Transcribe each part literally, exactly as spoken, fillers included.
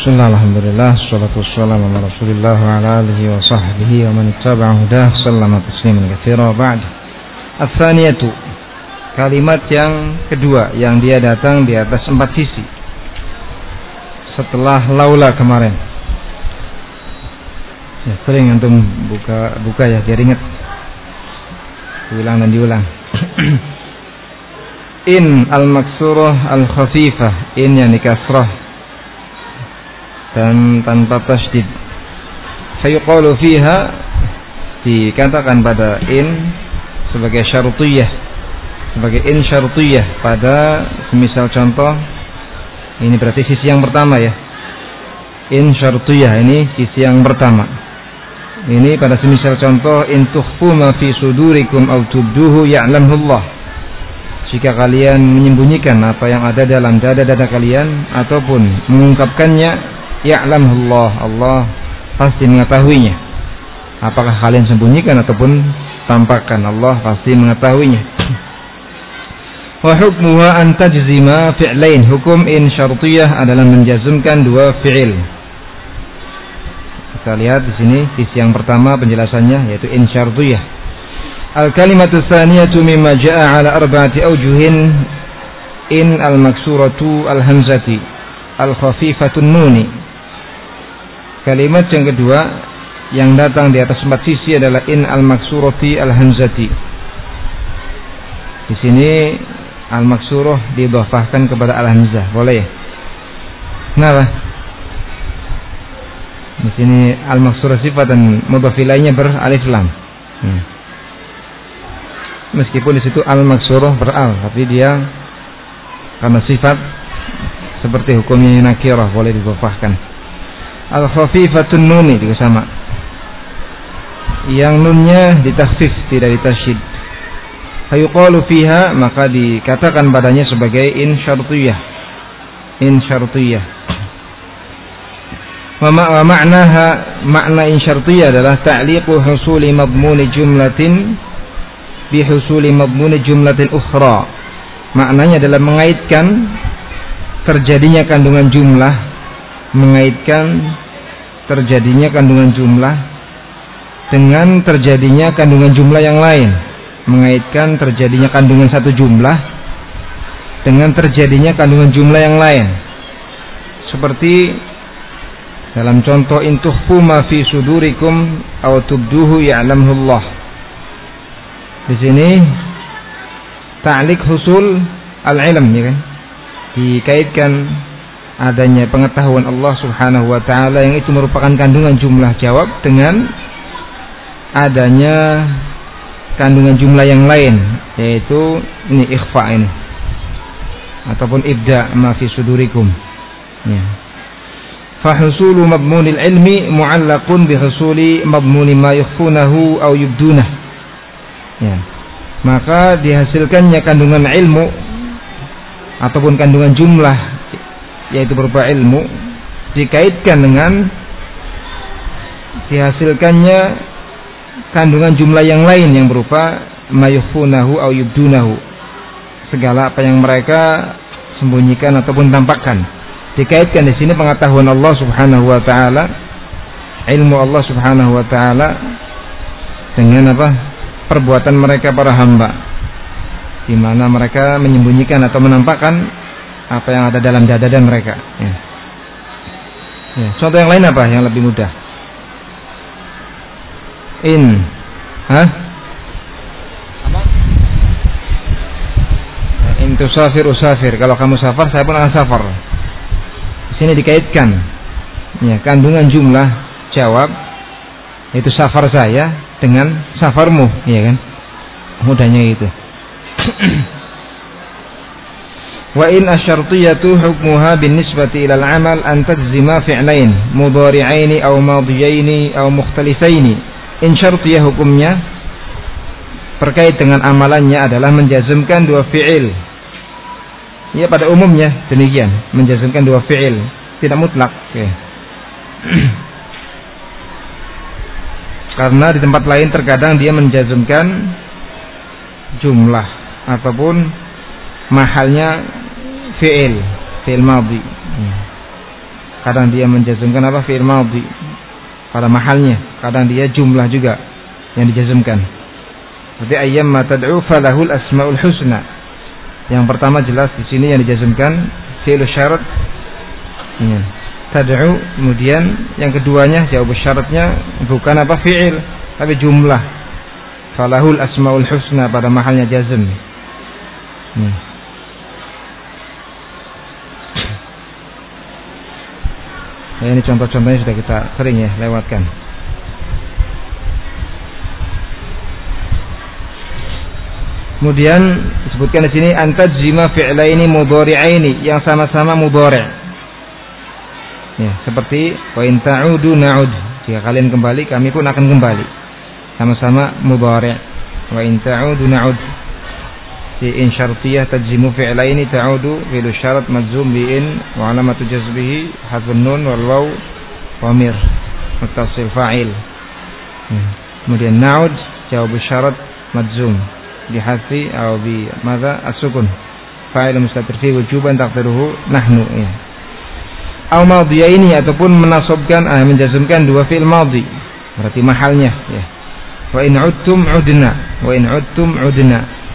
Bismillah, alhamdulillah, salatu wassalamu ala rasulillah wa ala alihi wa sahbihi wa man ittaba'a hudah sallama tasliman katsira. Ba'd. Ats-tsaniyatu, kalimat yang kedua yang dia datang di atas empat sisi setelah laula kemarin. Ya, sering antum buka buka ya biar ingat. Diulang dan diulang. In al-maksurah al-khafifah, in yang dikasrah dan tanpa tasydid. Fayuqalu fiha, dikatakan pada in sebagai syartiyah, sebagai in syartiyah pada semisal contoh. Ini berarti sisi yang pertama ya. In syartiyah ini sisi yang pertama. Ini pada semisal contoh in tukhfu ma fi sudurikum aw tubduhu ya'lamhu Allah. Jika kalian menyembunyikan apa yang ada dalam dada-dada kalian ataupun mengungkapkannya, ya'lamhu Allah, Allah pasti mengetahuinya. Apakah kalian sembunyikan ataupun tampakkan, Allah pasti mengetahuinya. Wa hukmuha an tajzima fi'lain, hukum in syartiyah adalah menjazmkan dua fi'il. Kita lihat di sini sisi yang pertama penjelasannya yaitu in syartiyah. Al-kalimatu tsaniyatu mimma jaa'a ala arba'ati awjuhin, in al-maksuratu al-hamzati al-khafifatun nuni. Kalimat yang kedua yang datang di atas empat sisi adalah in al-maksurati al-hamzati. Di sini al-maksurah didhafahkan kepada al-hamzah, boleh? Kenapa? Di sini al-maksurah sifat dan mudhaf ilaihnya beralif lam. Hmm. Meskipun di situ al-maksurah beral, tapi dia karena sifat seperti hukumnya nakirah boleh didhafahkan. Al-khafifatun nuni juga sama. Yang nunnya ditakhfif, tidak ditasyid. Fayuqalu fiha, maka dikatakan padanya sebagai in syartiyah. In syartiyah. Wa ma'naha, makna in syartiyah adalah ta'liqu husuli madmuni jumlatin bi husuli madmuni jumlatin ukhra. Maknanya adalah mengaitkan terjadinya kandungan jumlah, mengaitkan terjadinya kandungan jumlah dengan terjadinya kandungan jumlah yang lain, mengaitkan terjadinya kandungan satu jumlah dengan terjadinya kandungan jumlah yang lain. Seperti dalam contoh in tukhfu ma fi sudurikum aw tubduhu ya'lamhu Allah. Di sini ta'liq husul al-ilm, ya kan? Dikaitkan adanya pengetahuan Allah Subhanahu wa taala yang itu merupakan kandungan jumlah jawab dengan adanya kandungan jumlah yang lain, yaitu ini ikhfa ini ataupun ibda ma fi sudurikum. Ya. Fa husulu madmunil ilmi mu'allaqun bi husuli madmuni ma yukhfunahu aw yubdunah. Ya. Maka dihasilkannya kandungan ilmu ataupun kandungan jumlah yaitu berupa ilmu dikaitkan dengan dihasilkannya kandungan jumlah yang lain yang berupa mayufunahu au yubdunahu, segala apa yang mereka sembunyikan ataupun tampakkan. Dikaitkan di sini pengetahuan Allah Subhanahu wa taala, ilmu Allah Subhanahu wa taala dengan apa? Perbuatan mereka para hamba, di mana mereka menyembunyikan atau menampakkan apa yang ada dalam dada mereka. Ya. Ya. Contoh yang lain apa yang lebih mudah? In, hah? Apa? In tusafir usafir. Kalau kamu safar, saya pun akan safar. Di sini dikaitkan, ya, kandungan jumlah jawab itu safar saya dengan safarmu, ya kan? Mudahnya itu. Wa in asyartiyatu hukmuha binisbati ila al-amal an tajzima fi'lain mudhari'aini aw madiyaini aw mukhtalifaini. In syartiyah hukumnya terkait dengan amalannya adalah menjazmkan dua fi'il. Ya, pada umumnya demikian, menjazmkan dua fi'il, tidak mutlak. Okay. Karena di tempat lain terkadang dia menjazmkan jumlah ataupun mahalnya fi'il, fi'il madhi. Kadang dia menjazmkan apa? Fi'il madhi pada mahalnya, kadang dia jumlah juga yang dijazmkan. Berarti ayyamma tad'u falahul asmaul husna. Yang pertama jelas di sini yang dijazmkan fi'il syarat. Ya. Tad'u, kemudian yang keduanya jawab syaratnya bukan apa? Fi'il, tapi jumlah. Falahul asmaul husna pada mahalnya jazm. Ya. Nah, ini contoh-contohnya sudah kita sering ya lewatkan. Kemudian disebutkan di sini antajzima fi'laini mudhari'aini yang sama-sama mudhari'. Ya, seperti wa in ta'udu na'ud. Jika kalian kembali, kami pun akan kembali. Sama-sama mudhari'. Wa in ta'udu na'ud. Di in syartiyah tajzimu fi'laini ta'udu fi'lu syarat majzum bi in wa alamatu jazbihi hadfun nun wal waw dhamir muttasil fa'il. Kemudian na'ud jawab syarat majzum bi hadfi atau bi madza as-sukun fa'il mustatir fi wujuban taqdiruhu nahnu ya. Au madhiyaini ataupun menasabkan ah, menjazmkan dua fi'il madhi berarti mahalnya ya. Wa in 'udtum 'udna wa in 'udtum 'udna.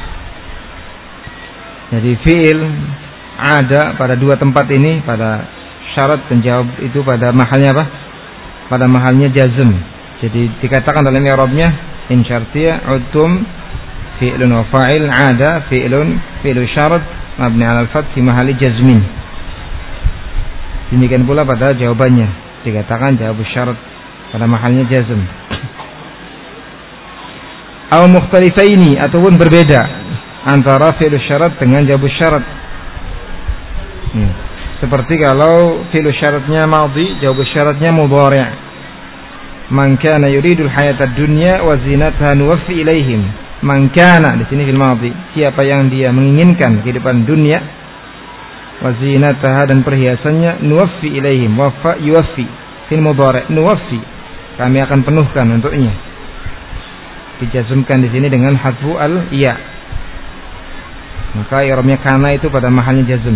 Jadi fi'il ada pada dua tempat ini, pada syarat penjawab itu pada mahalnya apa? Pada mahalnya jazm. Jadi dikatakan dalam i'rabnya in syartiyah udtum fi'lun wa fa'il, ada fi'lun fi'lu syarat mabni 'ala al-fath fi mahalli jazmin. Demikian pula pada jawabannya dikatakan jawab syarat pada mahalnya jazm. Aw mukhtalifaini ataupun berbeda antara fi'lu syarat dengan jawab syarat. Hmm. Seperti kalau fi'lu syaratnya madhi, jawab syaratnya mudhari'. Man kana yuridul hayatad dunya wa zinataha nuwaffi ilaihim. Man kana di sini fil madhi, siapa yang dia menginginkan kehidupan dunia wa zinataha dan perhiasannya, nuwaffi ilaihim, waffa yuwaffi fil mudhari', nuwaffi, kami akan penuhkan untuknya. Dijazmkan di sini dengan hadfu al ya. Maka i'rabnya kana itu pada mahalnya jazm.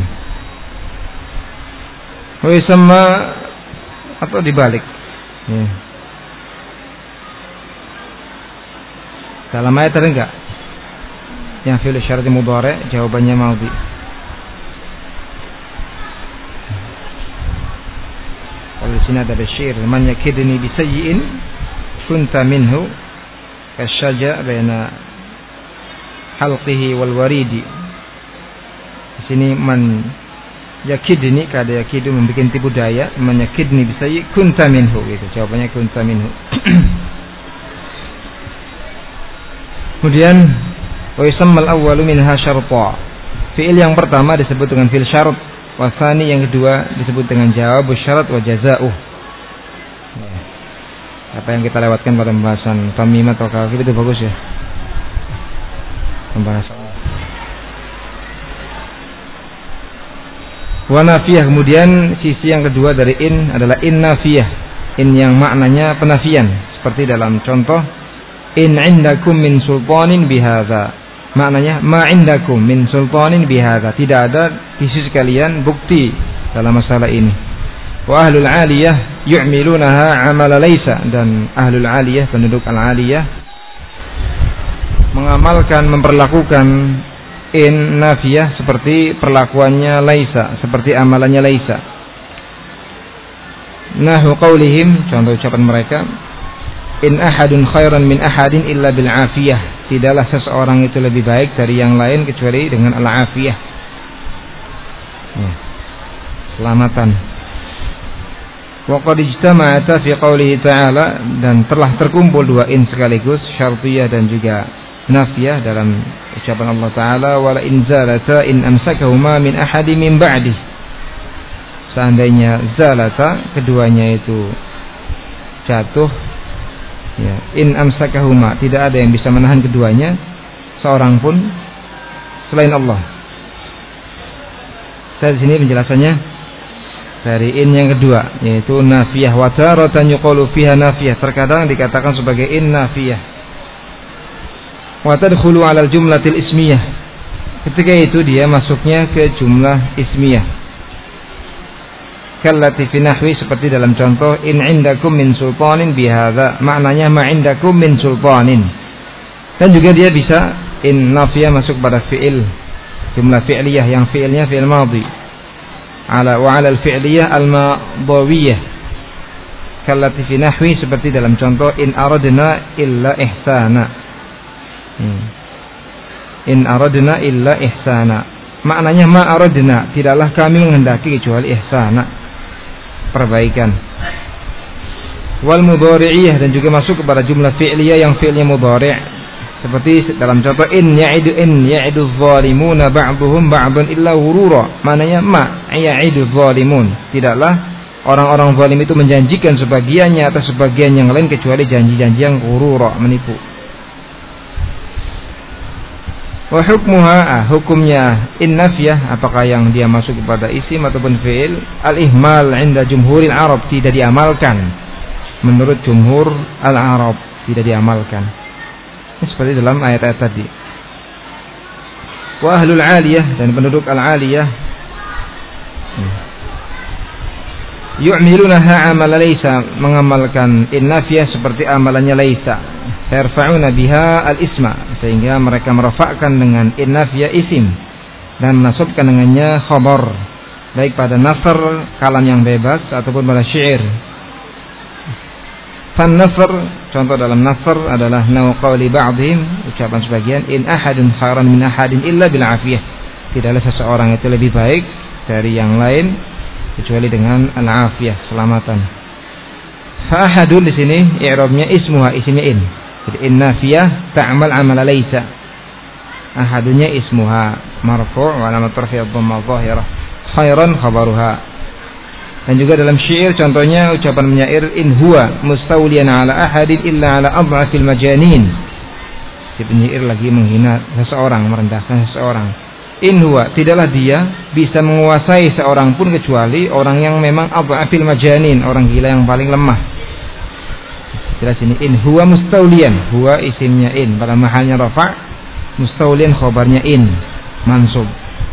Wa yusamma atau dibalik. Ya. Dalam ayat ada enggak yang fi'il syarat mudhari' jawabannya madhi? Kalau di sini ada syair, man yakidni bi sayyi'in kunta minhu kasyaja baina halqihi wal waridi. Di sini man yakidni, kada yakidu membuat tipu daya, man yakidni bisa kunta minhu gitu. Jawabannya kunta minhu. Kemudian wa yusammal awwalu minha syarta. Fi'il yang pertama disebut dengan fi'il syarat, wa tsani yang kedua disebut dengan jawab syarat wa jazaa'uh. Apa yang kita lewatkan pada pembahasan tamimah atau kafir itu bagus ya. Pembahasan wa nafiyah. Kemudian sisi yang kedua dari in adalah in nafiyah, in yang maknanya penafian, seperti dalam contoh in indakum min sultanin bihadza, maknanya ma indakum min sultanin bihadza, tidak ada di sisi kalian bukti dalam masalah ini. Wa ahlul aliyah yu'milunaha amala laisa, dan ahlul aliyah, penduduk al-aliyah, mengamalkan, memperlakukan in nafiyah seperti perlakuannya laisa, seperti amalannya laisa. Nahu qaulihim, contoh ucapan mereka, in ahadun khairan min ahadin illa bil afiyah, tidaklah seseorang itu lebih baik dari yang lain kecuali dengan al-afiyah, ya, selamatan. Wa qad ijtama'ata fi qoulihi ta'ala, dan telah terkumpul dua in sekaligus, syartiyah dan juga nafiyah, dalam ucapan Allah Ta'ala, wala in zalata in amsakahuma min ahadi min ba'di. Seandainya zalata, keduanya itu jatuh, ya, in amsakahuma, tidak ada yang bisa menahan keduanya, seorang pun selain Allah. Saya di sini penjelasannya dari in yang kedua, yaitu nafiyah. Wa taratan yuqalu fiha nafiyah, terkadang dikatakan sebagai in nafiyah. Wa tadkhulu 'ala al-jumlatil ismiyah, ketika itu dia masuknya ke jumlah ismiyah. kallati fi nahwi, seperti dalam contoh in indakum min sultanin bihadza, maknanya ma indakum min sultanin. Dan juga dia bisa in nafiyah masuk pada fi'il, jumlah fi'liyah yang fi'ilnya fi'il madhi, ala wa ala al-fi'liyah al-madawiyah kallati fi nahwi, seperti dalam contoh in aradna illa ihsana. hmm. In aradna illa ihsana, maknanya ma aradna, tidaklah kami menghendaki kecuali ihsana, perbaikan. Wal mudhari'iyah, dan juga masuk kepada jumlah fi'liyah yang fi'ilnya mudhari', seperti dalam contoh in ya'idu in ya'idu adh-dhalimuna ba'dhum ba'dan illa ghurura, maknanya ma ya'idu adh-dhalimun, tidaklah orang-orang zalim itu menjanjikan sebagiannya atau sebagian yang lain kecuali janji-janji yang ghurura, menipu. Wa hukmuha, ah, hukumnya in nafiyah, apakah yang dia masuk kepada isim ataupun fi'il, al-ihmal 'inda jumhuril Arab, tidak diamalkan menurut jumhur al-Arab, tidak diamalkan. Ini seperti dalam ayat-ayat tadi. Wa ahlul 'aliyah, dan penduduk al-'aliyah yu'milunaha amal laysa, mengamalkan in nafiyah seperti amalannya laysa, yarfa'una biha al-isma, sehingga mereka merafa'kan dengan in nafiyah isim dan menasabkan dengannya khabar, baik pada nasr kalam yang bebas ataupun pada syair. Fan nasr, contoh dalam nasr adalah nau qawli ba'dihim, ucapan sebagian, in ahadun khairan min ahadin illa bil afiyah, tidaklah seseorang itu lebih baik dari yang lain kecuali dengan al-afiyah, keselamatan. Fa ahadun di sini i'rabnya ismuha, isimnya in. Jadi in nafiyah ta'mal amal laysa. Ahadunya ismuha marfu' wa alamat raf'i dhamma dhahirah, khairan khabaruha. Dan juga dalam syair contohnya ucapan penyair in huwa mustawliyan ala ahadin illa ala adhafil majanin. Si penyair lagi menghina seseorang, merendahkan seseorang. In huwa, tidaklah dia bisa menguasai seorang pun kecuali orang yang memang adhafil majanin, orang gila yang paling lemah. Jelas ini in huwa mustaulian, huwa isimnya in pada mahalnya rafa', mustaulian khabarnya in mansub.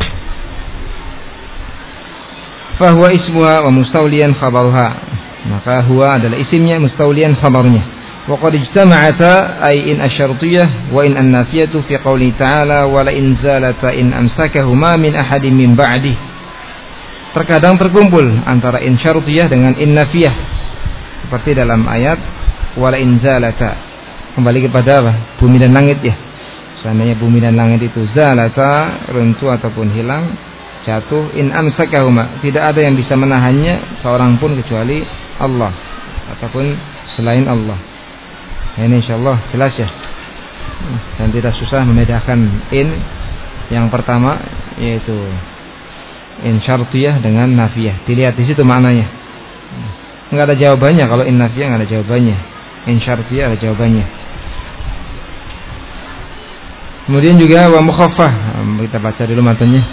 Fa huwa ismuha wa mustaulian khabaruha, maka huwa adalah isimnya, mustaulian khabarnya. Wa qad ijtama'ata ay in asyartiyah wa in an-nafiyatu fi qouli ta'ala wa la in zalata in amsakahuma min ahadin min ba'di. Terkadang terkumpul antara in syartiyah dengan in nafiyah, seperti dalam ayat wala in zalata, kembali kepada apa? Bumi dan langit ya. Seandainya bumi dan langit itu zalata, runtuh ataupun hilang, jatuh, in amsakahuma, tidak ada yang bisa menahannya seorang pun kecuali Allah ataupun selain Allah. Nah, ini insyaallah jelas ya, dan tidak susah membedakan in yang pertama yaitu in syartiyah dengan nafiyah. Dilihat di situ maknanya. Enggak ada jawabannya kalau in nafiyah, enggak ada jawabannya. In syartiyah ada jawabannya. Kemudian juga wa mukhaffaf, kita baca dulu matanya.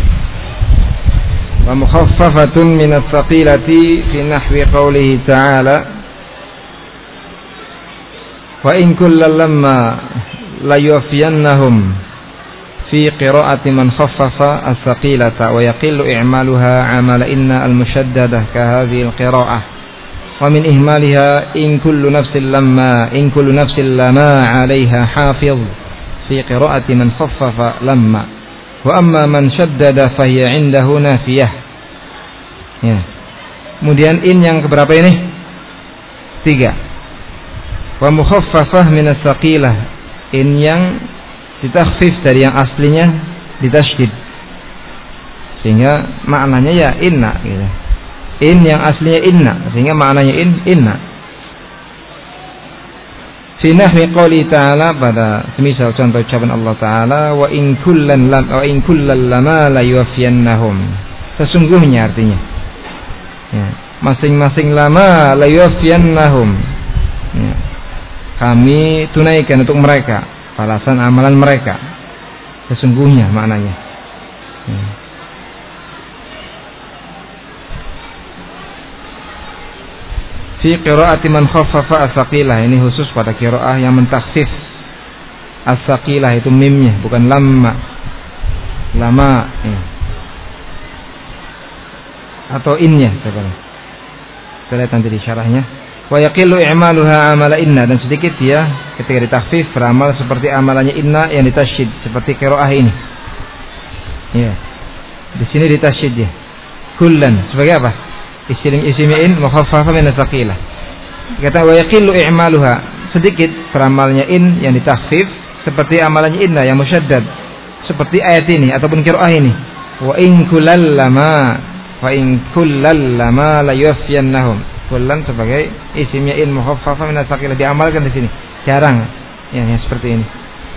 Wa mukhaffafatun min ats-tsaqilati fi nahwi qoulihi ta'ala wa in kullal lamma la yuwafiyannahum fi qira'ati man khaffafa as-saqilata wa yaqillu i'maluha 'amala inna al-mushaddadah ka hadhihi al-qira'ah wa min ihmaliha in kullu nafsin lamma in kullu nafsin lama 'alayha hafiz fi qira'ati man khaffafa lamma wa amma man shaddada fa hiya 'indahu nafiyah. Ya. Kemudian in yang keberapa ini? Tiga. Wa mukhaffafah min as-saqilah, in yang ditakhfif dari yang aslinya ditasydid, sehingga maknanya ya inna gitu. In yang aslinya inna, sehingga maknanya in inna. Fi nahwi qouli ta'ala, pada semisal contoh ucapan Allah Ta'ala wa in kullan lam wa in kullal lama la yuwaffiyannahum, sesungguhnya artinya ya, masing-masing lama la yuwaffiyannahum ya, kami tunaikan untuk mereka balasan amalan mereka, sesungguhnya maknanya ya. Fi qira'ati man khaffafa as-saqilah, ini khusus pada qiraah yang mentakhfif as-saqilah, itu mimnya bukan lamma, lama ya. atau innya coba. Kita lihat nanti di syarahnya. Wa yaqillu i'maluha amala inna, dan sedikit dia ketika ditakhfif beramal seperti amalannya inna yang ditasyid seperti qiraah ini. Ya. Di sini ditasyid dia. Kullan sebagai apa? Isim isimnya in mukhaffafah min as-saqilah. Kata wa yaqillu i'maluha, sedikit beramalnya in yang ditakhfif seperti amalannya inna yang musyaddad seperti ayat ini ataupun qiraah ini. Wa in kullallama wa in kullallama la yuwaffiyannahum. Kullan sebagai isimnya in mukhaffafah min as-saqilah diamalkan di sini. Jarang ya, yang seperti ini.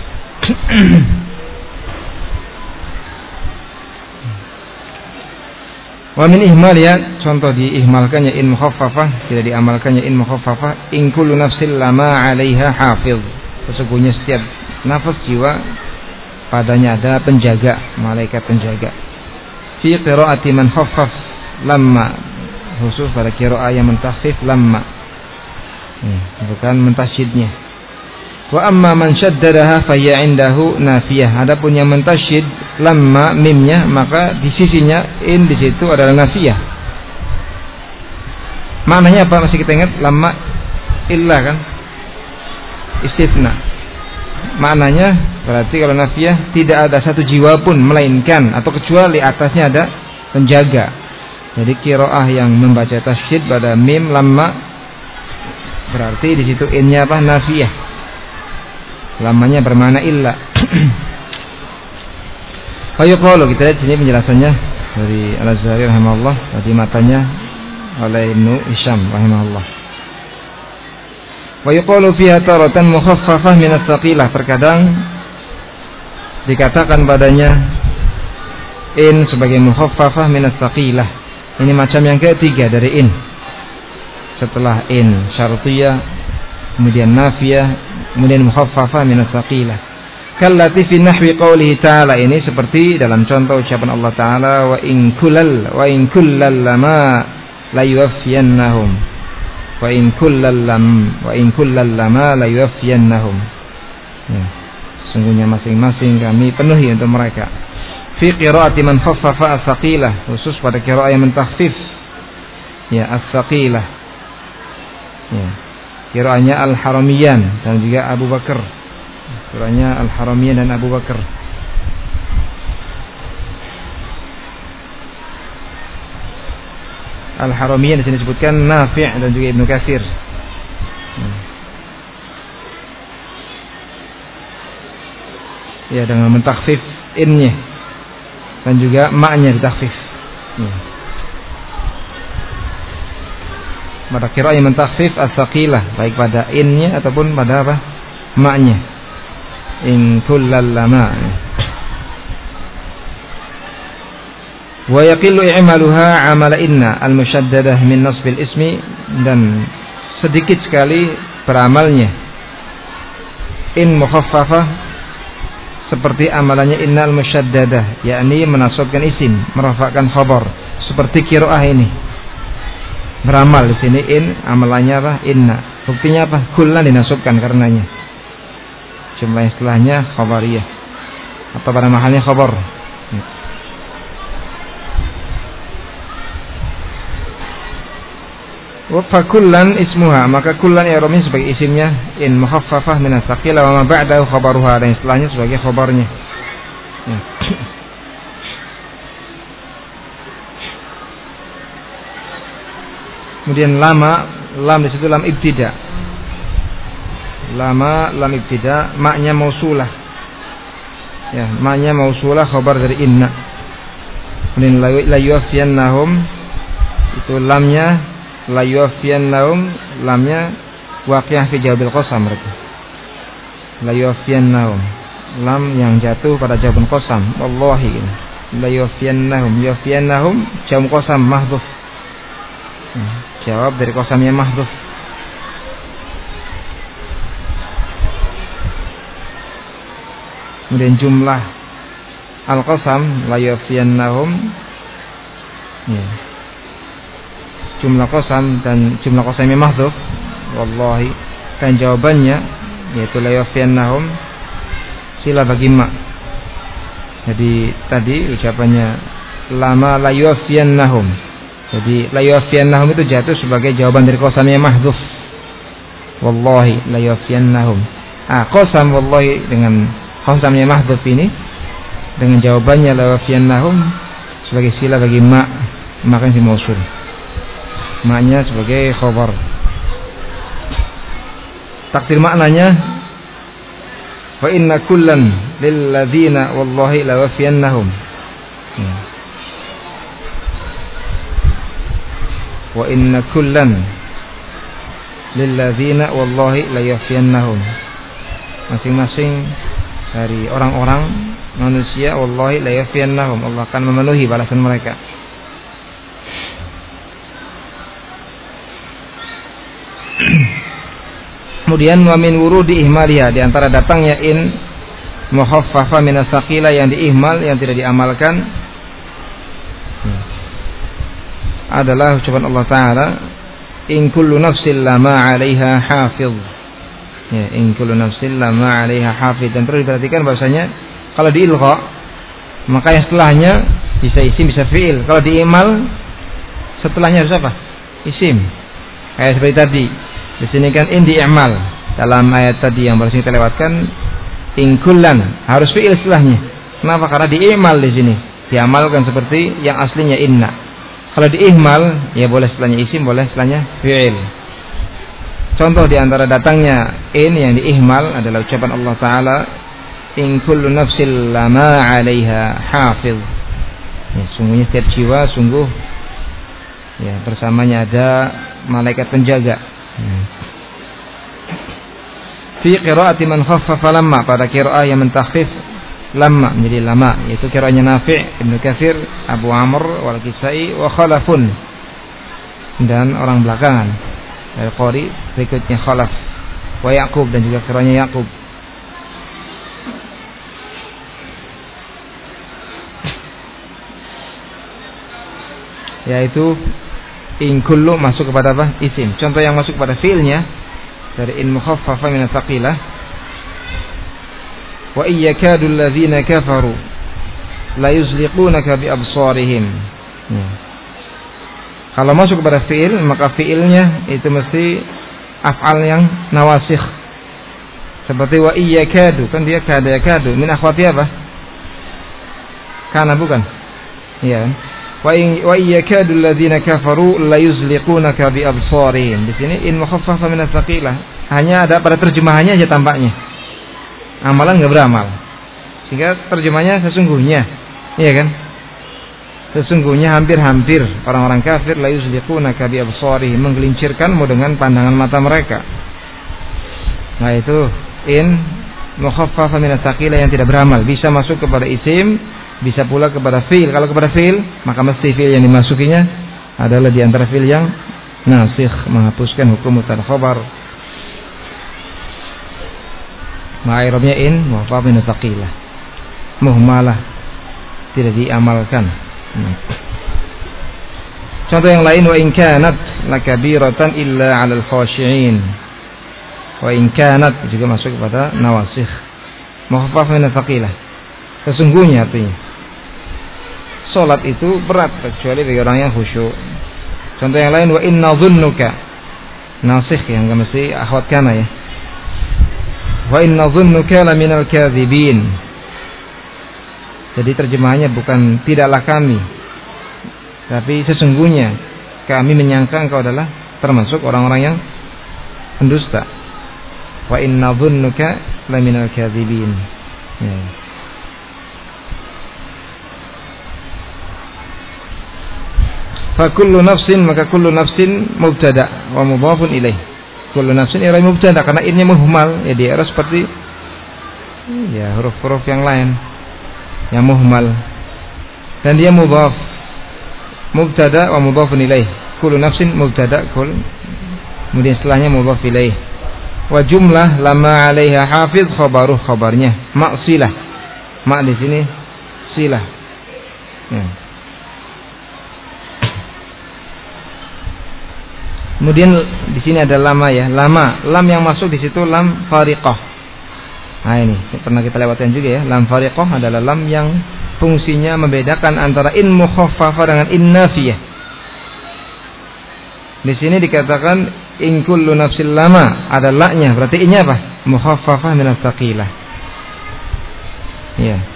Wa min ihmal, ya contoh diihmalkannya in mukhaffafah, tidak diamalkannya in mukhaffafah. In kullu nafsin lama 'alaiha hafiz. Sesungguhnya setiap nafas jiwa padanya ada penjaga, malaikat penjaga. Fi qiraati man khaffaf lamma, khusus pada qiraah yang mentakhfif lamma. Hmm, bukan mentasydidnya. Wa amma man syaddadaha fa hiya 'indahu nafiyah. Adapun yang mentasyid lamma mimnya, maka di sisinya in di situ adalah nafiyah. Maknanya apa? Masih kita ingat lamma illa kan? Istitsna. Maknanya berarti kalau nafiyah tidak ada satu jiwa pun melainkan atau kecuali atasnya ada penjaga. Jadi qiraah yang membaca tasydid pada mim lamma berarti di situ innya apa? Nafiyah. Lamanya bermakna illa. Ayo kalau kita lihat sini penjelasannya dari Al-Azhari rahimahullah, tadi matanya oleh Ibnu Hisham rahimahullah. Wa yuqalu fiha taratan mukhaffafah min as-saqilah. Terkadang dikatakan padanya in sebagai mukhaffafah min as-saqilah. Ini macam yang ketiga dari in. Setelah in syartiyah, kemudian nafiyah, kemudian mukhaffafah min as-saqilah. Kallati fi nahwi qoulihi ta'ala, ini seperti dalam contoh ucapan Allah Ta'ala, wa in kullal wa in kullal lama la yuwaffiyannahum wa in kullal lam wa in kullal lama la yuwaffiyannahum. Ya, sungguhnya masing-masing kami penuhi untuk mereka. Fi qiraati man khaffafa as-saqilah, khusus pada qiraah yang mentakhfif ya as-saqilah. Ya. Qiraahnya Al-Haramiyan dan juga Abu Bakar. Qiraahnya Al-Haramiyan dan Abu Bakar. Al-Haramiyan di sini disebutkan Nafi' dan juga Ibnu Katsir. Ya, dengan mentakhfif innya dan juga ma'nya ditakhfif. Ya. Pada qiraah yang mentakhfif as-saqilah, baik pada innya ataupun pada apa? Ma'nya. In kullal lama. Wa yaqillu i'maluha 'amala inna al-musyaddadah min nasbil ismi, dan sedikit sekali beramalnya in mukhaffafah seperti amalannya innal musyaddadah, yakni menasabkan isim, merafa'kan khabar, seperti qiraah ini. Beramal di sini in, amalannya apa? Inna. Buktinya apa? Kullan dinasabkan karenanya. Jumlah istilahnya khabariyah atau pada mahalnya khabar. Wa kullan ismuha, maka kullan i'rabnya sebagai isimnya in mukhaffafah min as-saqilah wa ma ba'dahu khabaruha, dan istilahnya sebagai khabarnya. Ya. Kemudian lama, lam di situ lam ibtida. Lama lam ibtida, maknya mausulah. Ya, maknya mausulah khabar dari inna. Kemudian la yuwaffiyannahum, itu lamnya la yuwaffiyannahum, lamnya waqi'ah fi jawabil qasam berarti. La yuwaffiyannahum, lam yang jatuh pada jawaban qasam. Wallahi. La yuwaffiyannahum, yuwaffiyannahum jawab qasam mahdhuf. Jawab dari qasamnya mahdhuf. Kemudian jumlah al-qasam la yuwaffiyannahum, ya. Jumlah qasam dan jumlah qasamnya mahdhuf, wallahi, dan jawabannya yaitu la yuwaffiyannahum sila bagi ma. Jadi tadi ucapannya lama la yuwaffiyannahum, Jadi la yuwaffiyannahum itu jatuh sebagai jawaban dari qasam yang mahdzuf. Wallahi la yuwaffiyannahum. Ah, qasam wallahi dengan qasam yang mahdzuf ini dengan jawabannya la yuwaffiyannahum sebagai sila bagi ma, makanya si mausul. Maknya sebagai khabar. Takdir maknanya wa inna kullan lil ladzina wallahi la yuwaffiyannahum. Ya. Wa inna kullan lilladzina wallahi la yafiyannahum. Masing-masing dari orang-orang manusia wallahi la yafiyannahum, Allah akan memenuhi balasan mereka. Kemudian wa min wurudi ihmaliha, di antara datangnya in mukhaffafa min as-saqila yang diihmal, yang tidak diamalkan, adalah ucapan Allah Ta'ala in kullu nafsin lama 'alaiha hafiz. Ya, in kullu nafsin lama 'alaiha hafiz. Dan perlu diperhatikan bahwasanya kalau diilgha maka yang setelahnya bisa isim bisa fi'il. Kalau diimal setelahnya harus apa? Isim. Kayak seperti tadi. Di sini kan in diimal. Dalam ayat tadi yang baru kita lewatkan in kullan harus fi'il setelahnya. Kenapa? Karena diimal di sini. Diamalkan seperti yang aslinya inna. Kalau diihmal, ya boleh setelahnya isim, boleh setelahnya fi'il. Contoh di antara datangnya in yang diihmal adalah ucapan Allah Ta'ala in kullu nafsin lama 'alaiha hafiz. Ya, sungguhnya setiap jiwa sungguh ya bersamanya ada malaikat penjaga. Ya. Fi qira'ati man khaffafa lamma, pada qira'ah yang mentakhfif lamma menjadi lama, yaitu qira'ahnya Nafi', Ibnu Katsir, Abu Amr, wal Kisai wa Khalafun, dan orang belakangan dari qari berikutnya Khalaf wa Yaqub, dan juga qira'ahnya Yaqub. Yaitu in kullu masuk kepada apa? Isim. Contoh yang masuk kepada fi'ilnya dari in mukhaffafa min as-saqilah wa iyyakadu alladzina kafaru la yuzliqunaka bi absarihim. Ya. Kalau masuk kepada fi'il, maka fi'ilnya itu mesti af'al yang nawasikh. Seperti wa iyyakadu, kan dia kada yakadu min akhwati apa? Kana bukan? Iya. Wa wa iyyakadu alladzina kafaru la yuzliqunaka bi absarihim. Di sini in mukhaffafa min as-saqilah hanya ada pada terjemahannya aja tampaknya. Amalan nggak beramal, sehingga terjemahnya sesungguhnya, iya kan? Sesungguhnya hampir-hampir orang-orang kafir la yuzliqunaka bi absarihim, menggelincirkanmu dengan pandangan mata mereka. Nah itu in mukhaffafa min as-saqilah yang tidak beramal, bisa masuk kepada isim, bisa pula kepada fi'il. Kalau kepada fi'il, maka mesti fi'il yang dimasukinya adalah di antara fi'il yang nasikh, menghapuskan hukum mubtada khabar. Ma'irabnya in mukhaffafa min as-saqilah, muhmalah, tidak diamalkan. Hmm. Contoh yang lain wa in kanat lakabiratan illa 'alal khashi'in. Wa in kanat juga masuk kepada nawasikh, mukhaffafa min as-saqilah. Sesungguhnya artinya salat itu berat kecuali bagi orang yang khusyuk. Contoh yang lain wa inna dhunnuka, nasikh yang enggak mesti akhwat kana ya. Wa inna dhunnuka la minal kadzibin. Jadi terjemahannya bukan tidaklah kami, tapi sesungguhnya kami menyangka engkau adalah termasuk orang-orang yang pendusta. Wa inna dhunnuka la minal kadzibin. Ya. Fa kullu nafsin, maka kullu nafsin mubtada wa mudhafun ilaih. Kullu nafsin ira mubtada, karena innya muhmal, ya dia seperti ya huruf-huruf yang lain yang muhmal, dan dia mudhaf, mubtada wa mudhafun ilaih. Kullu nafsin mubtada, kul, kemudian setelahnya mudhaf ilaih. Wa jumlah lama 'alaiha hafiz, khabaruh, khabarnya maksilah. Ma di sini silah. Ya. Kemudian di sini ada lama ya, lama, lam yang masuk di situ lam fariqah. Nah ini pernah kita lewatkan juga ya, lam fariqah adalah lam yang fungsinya membedakan antara in mukhaffafa dengan in nafiyah. Di sini dikatakan in kullu nafsil lama, ada la-nya, berarti ini apa? Mukhaffafah min as-saqilah. Ya.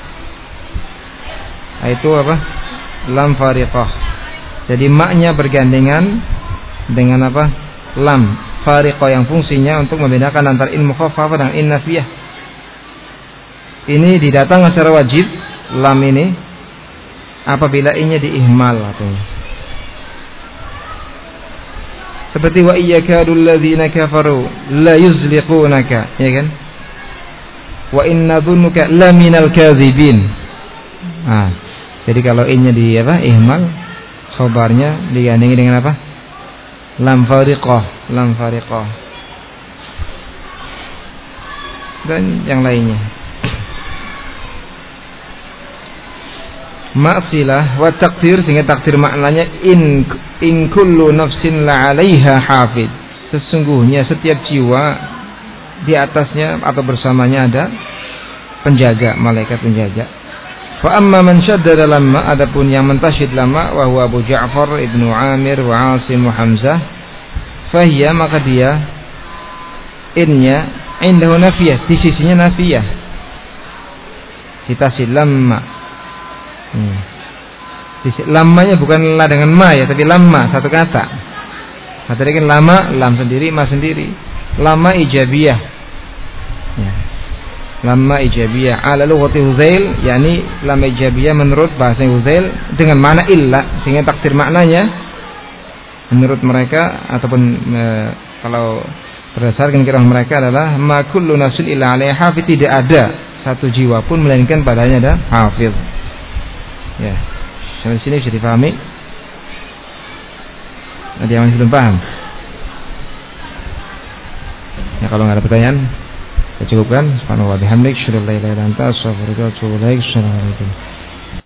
Itu apa? Lam fariqah. Jadi maknya bergandengan dengan apa? Lam fariqah yang fungsinya untuk membedakan antara in mukhaffafah dan in nafiyah. Ini didatangkan secara wajib lam ini apabila innya diihmal artinya. Seperti wa iyyakadul ladzina kafaru la yuzliqunaka, ya kan? Wa inna dhunnuka laminal kadzibin. Ah, jadi kalau innya di apa? Ihmal, khabarnya digandingi dengan apa? Lam fariqah, lam fariqah. Dan yang lainnya. Ma'silah wa takdir, sehingga takdir maknanya in in kullu nafsin la 'alaiha hafid. Sesungguhnya setiap jiwa di atasnya atau bersamanya ada penjaga, malaikat penjaga. Fa amma man shaddada lamma, adapun yang mentasyid lama, wa huwa Abu Ja'far ibnu Amir wa Asim wa Hamzah, fahiya, maka dia innya indahu nafiyah, di sisinya nafiyah. Kita lamma. Hmm. Lamanya bukan la dengan ma ya, tapi lama satu kata. Nah, tadi kan lama, lam sendiri, ma sendiri. Lama ijabiyah. Ya. Lama ijabiyah ala lughati Huzail, yakni lama ijabiyah menurut bahasa Huzail dengan makna illa, sehingga takdir maknanya menurut mereka ataupun e, kalau berdasarkan kiraan mereka adalah ma kullu nafsin illa 'alaiha hafiz, tidak ada satu jiwa pun melainkan padanya ada hafiz. Ya, sampai sini bisa dipahami. Ada yang masih belum paham? Ya, kalau nggak ada pertanyaan, kita cukupkan. Subhanallah bihamdik, syukur la ilaha illa anta, astaghfiruka wa atubu ilaik. Assalamualaikum.